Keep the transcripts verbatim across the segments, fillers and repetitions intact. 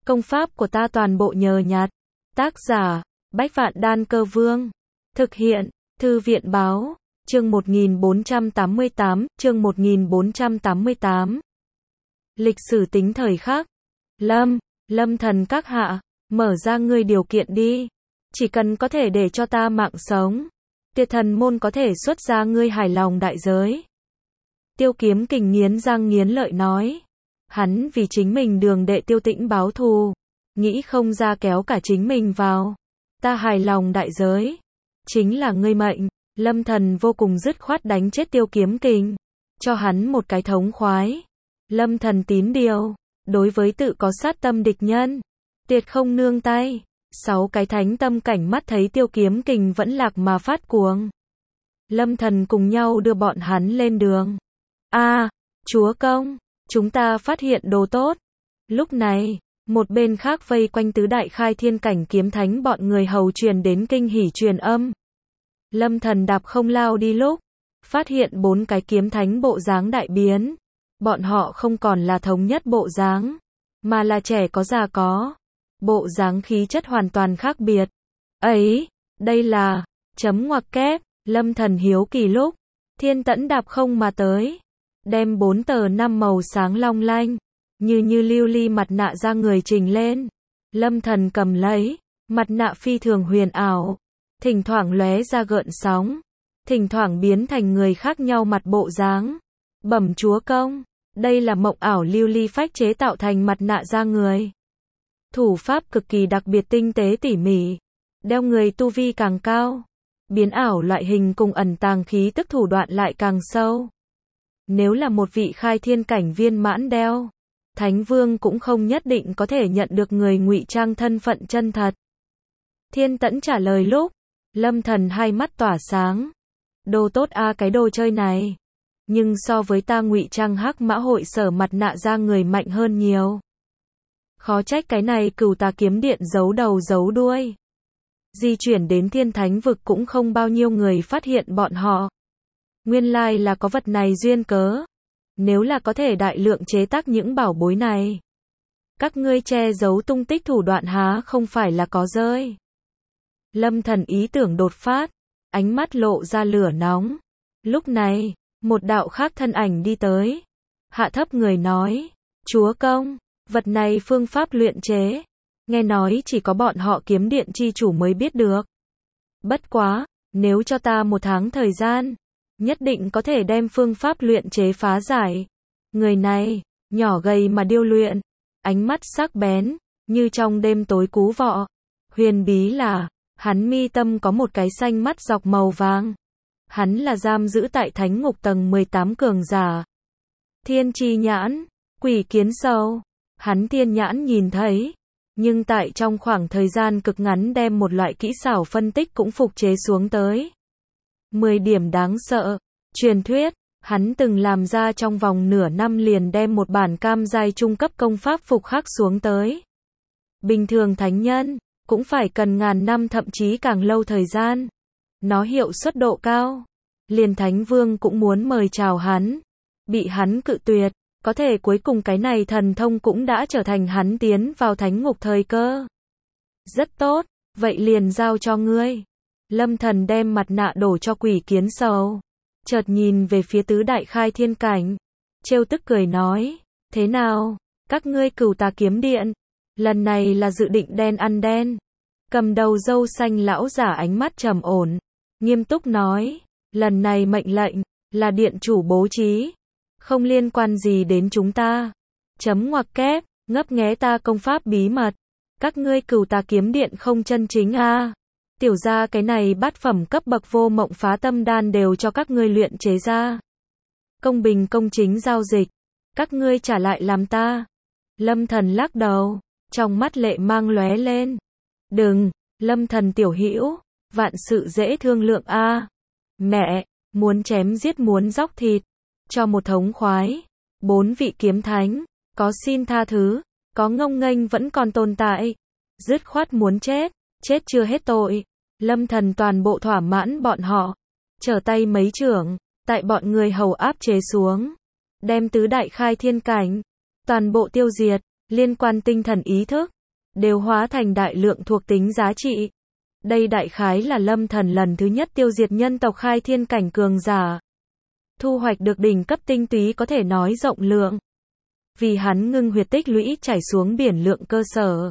Công pháp của ta toàn bộ nhờ nhặt. Tác giả, Bách Vạn Đan Cơ Vương. Thực hiện, Thư viện Báo. Chương một nghìn bốn trăm tám mươi tám, chương một nghìn bốn trăm tám mươi tám. Lịch sử tính thời khắc. Lâm, Lâm thần các hạ, mở ra ngươi điều kiện đi. Chỉ cần có thể để cho ta mạng sống. Tiệt thần môn có thể xuất ra ngươi hài lòng đại giới. Tiêu Kiếm Kình nghiến răng nghiến lợi nói. Hắn vì chính mình đường đệ Tiêu Tĩnh báo thù. Nghĩ không ra kéo cả chính mình vào. Ta hài lòng đại giới. Chính là ngươi mệnh. Lâm thần vô cùng dứt khoát đánh chết Tiêu Kiếm Kình. Cho hắn một cái thống khoái. Lâm thần tín điều. Đối với tự có sát tâm địch nhân. Tuyệt không nương tay. Sáu cái thánh tâm cảnh mắt thấy Tiêu Kiếm Kình vẫn lạc mà phát cuồng. Lâm thần cùng nhau đưa bọn hắn lên đường. A, chúa công, chúng ta phát hiện đồ tốt. Lúc này, một bên khác vây quanh tứ đại khai thiên cảnh kiếm thánh bọn người hầu truyền đến kinh hỉ truyền âm. Lâm thần đạp không lao đi lúc, phát hiện bốn cái kiếm thánh bộ dáng đại biến. Bọn họ không còn là thống nhất bộ dáng, mà là trẻ có già có. Bộ dáng khí chất hoàn toàn khác biệt. Ấy, đây là, chấm ngoặc kép, Lâm thần hiếu kỳ lúc, Thiên Tẫn đạp không mà tới. Đem bốn tờ năm màu sáng long lanh, như như lưu ly mặt nạ ra người trình lên. Lâm thần cầm lấy, mặt nạ phi thường huyền ảo. Thỉnh thoảng lóe ra gợn sóng, thỉnh thoảng biến thành người khác nhau mặt bộ dáng. Bẩm chúa công, đây là mộng ảo lưu ly phách chế tạo thành mặt nạ ra người. Thủ pháp cực kỳ đặc biệt tinh tế tỉ mỉ. Đeo người tu vi càng cao, biến ảo loại hình cùng ẩn tàng khí tức thủ đoạn lại càng sâu. Nếu là một vị khai thiên cảnh viên mãn đeo, Thánh Vương cũng không nhất định có thể nhận được người ngụy trang thân phận chân thật. Thiên Tẫn trả lời lúc, Lâm thần hai mắt tỏa sáng. Đồ tốt a, cái đồ chơi này. Nhưng so với ta ngụy trang hắc mã hội sở mặt nạ ra người mạnh hơn nhiều. Khó trách cái này cửu tà kiếm điện giấu đầu giấu đuôi. Di chuyển đến thiên thánh vực cũng không bao nhiêu người phát hiện bọn họ. Nguyên lai là có vật này duyên cớ. Nếu là có thể đại lượng chế tác những bảo bối này, các ngươi che giấu tung tích thủ đoạn há không phải là có rơi. Lâm thần ý tưởng đột phát, ánh mắt lộ ra lửa nóng. Lúc này, một đạo khác thân ảnh đi tới. Hạ thấp người nói, chúa công, vật này phương pháp luyện chế. Nghe nói chỉ có bọn họ kiếm điện chi chủ mới biết được. Bất quá, nếu cho ta một tháng thời gian, nhất định có thể đem phương pháp luyện chế phá giải. Người này, nhỏ gầy mà điêu luyện, ánh mắt sắc bén, như trong đêm tối cú vọ. Huyền bí là, hắn mi tâm có một cái xanh mắt dọc màu vàng. Hắn là giam giữ tại thánh ngục tầng mười tám cường giả. Thiên chi nhãn, quỷ kiến sâu, hắn thiên nhãn nhìn thấy. Nhưng tại trong khoảng thời gian cực ngắn đem một loại kỹ xảo phân tích cũng phục chế xuống tới. mười điểm đáng sợ. Truyền thuyết, hắn từng làm ra trong vòng nửa năm liền đem một bản cam giai trung cấp công pháp phục khắc xuống tới. Bình thường thánh nhân, cũng phải cần ngàn năm thậm chí càng lâu thời gian. Nó hiệu suất độ cao. Liền Thánh Vương cũng muốn mời chào hắn. Bị hắn cự tuyệt. Có thể cuối cùng cái này thần thông cũng đã trở thành hắn tiến vào thánh ngục thời cơ. Rất tốt, vậy liền giao cho ngươi. Lâm thần đem mặt nạ đổ cho quỷ kiến sầu. Chợt nhìn về phía tứ đại khai thiên cảnh. Trêu tức cười nói, thế nào, các ngươi cửu tà kiếm điện, lần này là dự định đen ăn đen. Cầm đầu râu xanh lão giả ánh mắt trầm ổn, nghiêm túc nói, lần này mệnh lệnh, là điện chủ bố trí. Không liên quan gì đến chúng ta. Chấm ngoặc kép, ngấp nghé ta công pháp bí mật. Các ngươi cửu tà kiếm điện không chân chính a. À. Tiểu ra cái này bát phẩm cấp bậc vô mộng phá tâm đan đều cho các ngươi luyện chế ra. Công bình công chính giao dịch. Các ngươi trả lại làm ta. Lâm thần lắc đầu, trong mắt lệ mang lóe lên. Đừng, Lâm thần tiểu hữu, vạn sự dễ thương lượng a. À. Mẹ, muốn chém giết muốn dóc thịt. Cho một thống khoái. Bốn vị kiếm thánh, có xin tha thứ, có ngông nghênh vẫn còn tồn tại. Dứt khoát muốn chết, chết chưa hết tội. Lâm thần toàn bộ thỏa mãn bọn họ. Trở tay mấy trưởng, tại bọn người hầu áp chế xuống. Đem tứ đại khai thiên cảnh, toàn bộ tiêu diệt, liên quan tinh thần ý thức, đều hóa thành đại lượng thuộc tính giá trị. Đây đại khái là Lâm Thần lần thứ nhất tiêu diệt nhân tộc khai thiên cảnh cường giả. Thu hoạch được đỉnh cấp tinh túy có thể nói rộng lượng. Vì hắn ngưng huyệt tích lũy chảy xuống biển lượng cơ sở.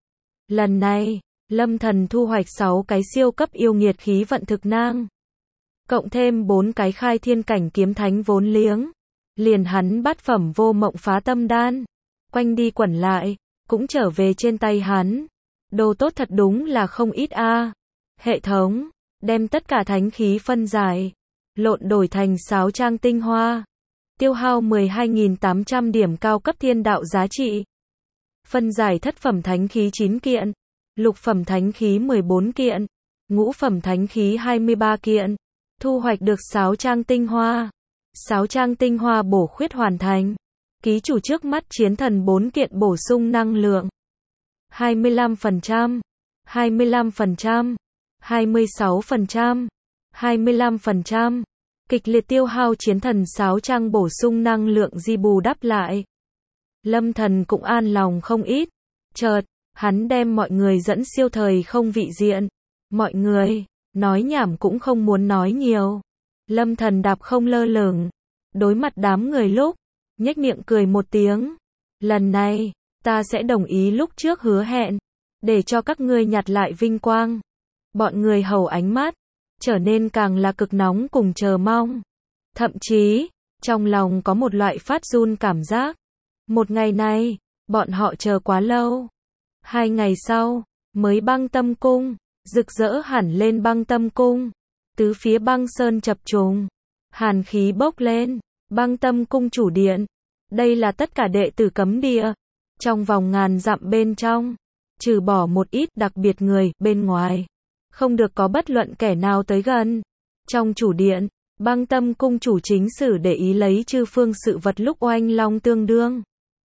Lần này, Lâm Thần thu hoạch sáu cái siêu cấp yêu nghiệt khí vận thực nang. Cộng thêm bốn cái khai thiên cảnh kiếm thánh vốn liếng. Liền hắn bát phẩm vô mộng phá tâm đan. Quanh đi quẩn lại, cũng trở về trên tay hắn. Đồ tốt thật đúng là không ít a. Hệ thống, đem tất cả thánh khí phân giải. Lộn đổi thành sáo trang tinh hoa. Tiêu hao mười hai nghìn tám trăm điểm cao cấp thiên đạo giá trị. Phân giải thất phẩm thánh khí chín kiện. Lục phẩm thánh khí mười bốn kiện. Ngũ phẩm thánh khí hai mươi ba kiện. Thu hoạch được sáo trang tinh hoa. Sáo trang tinh hoa bổ khuyết hoàn thành. Ký chủ trước mắt chiến thần bốn kiện bổ sung năng lượng. hai mươi lăm phần trăm. hai mươi lăm phần trăm. hai mươi sáu phần trăm. hai mươi lăm phần trăm. Kịch liệt tiêu hao chiến thần sáo trang bổ sung năng lượng di bù đắp lại. Lâm Thần cũng an lòng không ít. Chợt, hắn đem mọi người dẫn siêu thời không vị diện. Mọi người, nói nhảm cũng không muốn nói nhiều. Lâm Thần đạp không lơ lửng. Đối mặt đám người lúc, nhếch miệng cười một tiếng. Lần này, ta sẽ đồng ý lúc trước hứa hẹn. Để cho các ngươi nhặt lại vinh quang. Bọn người hầu ánh mắt. Trở nên càng là cực nóng cùng chờ mong. Thậm chí, trong lòng có một loại phát run cảm giác. Một ngày này, bọn họ chờ quá lâu. Hai ngày sau, mới băng tâm cung, rực rỡ hẳn lên băng tâm cung. Tứ phía băng sơn chập trùng. Hàn khí bốc lên, băng tâm cung chủ điện. Đây là tất cả đệ tử cấm địa. Trong vòng ngàn dặm bên trong, trừ bỏ một ít đặc biệt người bên ngoài. Không được có bất luận kẻ nào tới gần. Trong chủ điện, băng tâm cung chủ chính sử để ý lấy chư phương sự vật lúc oanh long tương đương.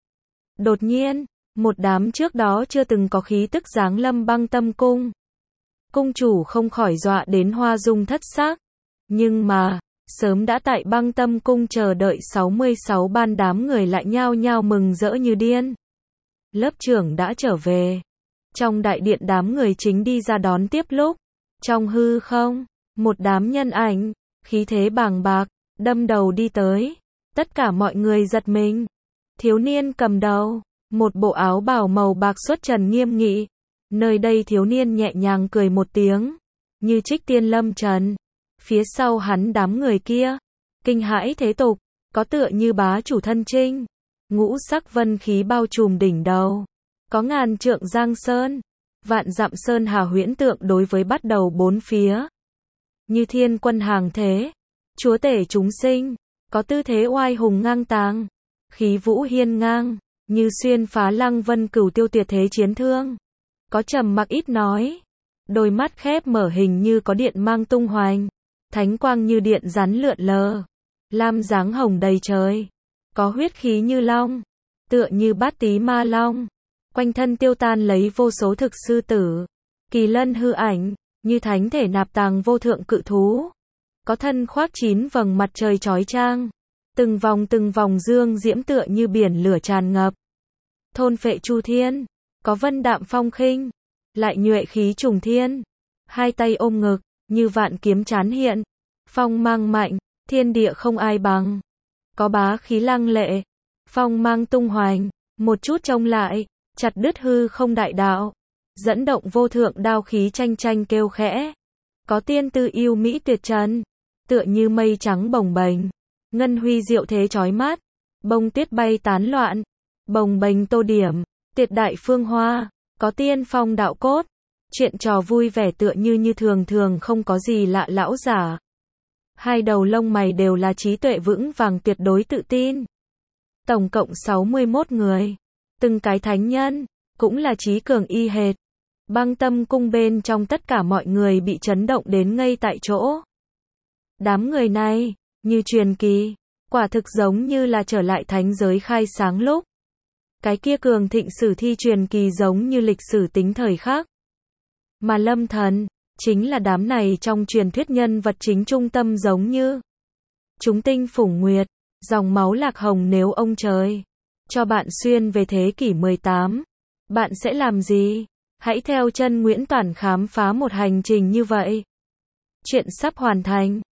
Đột nhiên, một đám trước đó chưa từng có khí tức giáng lâm băng tâm cung. Cung chủ không khỏi dọa đến hoa dung thất sắc. Nhưng mà, sớm đã tại băng tâm cung chờ đợi sáu mươi sáu ban đám người lại nhao nhao mừng rỡ như điên. Lớp trưởng đã trở về. Trong đại điện đám người chính đi ra đón tiếp lúc. Trong hư không, một đám nhân ảnh, khí thế bàng bạc, đâm đầu đi tới. Tất cả mọi người giật mình. Thiếu niên cầm đầu, một bộ áo bào màu bạc xuất trần nghiêm nghị. Nơi đây thiếu niên nhẹ nhàng cười một tiếng, như trích tiên lâm trần. Phía sau hắn đám người kia, kinh hãi thế tục, có tựa như bá chủ thân trinh. Ngũ sắc vân khí bao trùm đỉnh đầu, có ngàn trượng giang sơn. Vạn dặm sơn hà huyễn tượng đối với bắt đầu bốn phía. Như thiên quân hàng thế, chúa tể chúng sinh, có tư thế oai hùng ngang tàng, khí vũ hiên ngang, như xuyên phá lăng vân cửu tiêu tuyệt thế chiến thương. Có trầm mặc ít nói, đôi mắt khép mở hình như có điện mang tung hoành, thánh quang như điện rắn lượn lờ, lam dáng hồng đầy trời, có huyết khí như long, tựa như bát tí ma long. Quanh thân tiêu tan lấy vô số thực sư tử, kỳ lân hư ảnh, như thánh thể nạp tàng vô thượng cự thú. Có thân khoác chín vầng mặt trời chói chang, từng vòng từng vòng dương diễm tựa như biển lửa tràn ngập. Thôn phệ chu thiên, có vân đạm phong khinh, lại nhuệ khí trùng thiên. Hai tay ôm ngực, như vạn kiếm chán hiện, phong mang mạnh, thiên địa không ai bằng. Có bá khí lăng lệ, phong mang tung hoành, một chút trông lại. Chặt đứt hư không đại đạo, dẫn động vô thượng đao khí tranh tranh kêu khẽ. Có tiên tư yêu mỹ tuyệt trần, tựa như mây trắng bồng bềnh, ngân huy diệu thế chói mắt, bông tuyết bay tán loạn, bồng bềnh tô điểm, tuyệt đại phương hoa, có tiên phong đạo cốt, chuyện trò vui vẻ tựa như như thường thường không có gì lạ lão giả. Hai đầu lông mày đều là trí tuệ vững vàng tuyệt đối tự tin. Tổng cộng sáu mươi mốt người. Từng cái thánh nhân, cũng là trí cường y hệt. Băng tâm cung bên trong tất cả mọi người bị chấn động đến ngây tại chỗ. Đám người này, như truyền kỳ, quả thực giống như là trở lại thánh giới khai sáng lúc. Cái kia cường thịnh sử thi truyền kỳ giống như lịch sử tính thời khác. Mà Lâm Thần, chính là đám này trong truyền thuyết nhân vật chính trung tâm giống như chúng tinh phủng nguyệt, dòng máu lạc hồng nếu ông trời cho bạn xuyên về thế kỷ mười tám, Bạn sẽ làm gì? Hãy theo chân Nguyễn Toản khám phá một hành trình như vậy. Chuyện sắp hoàn thành.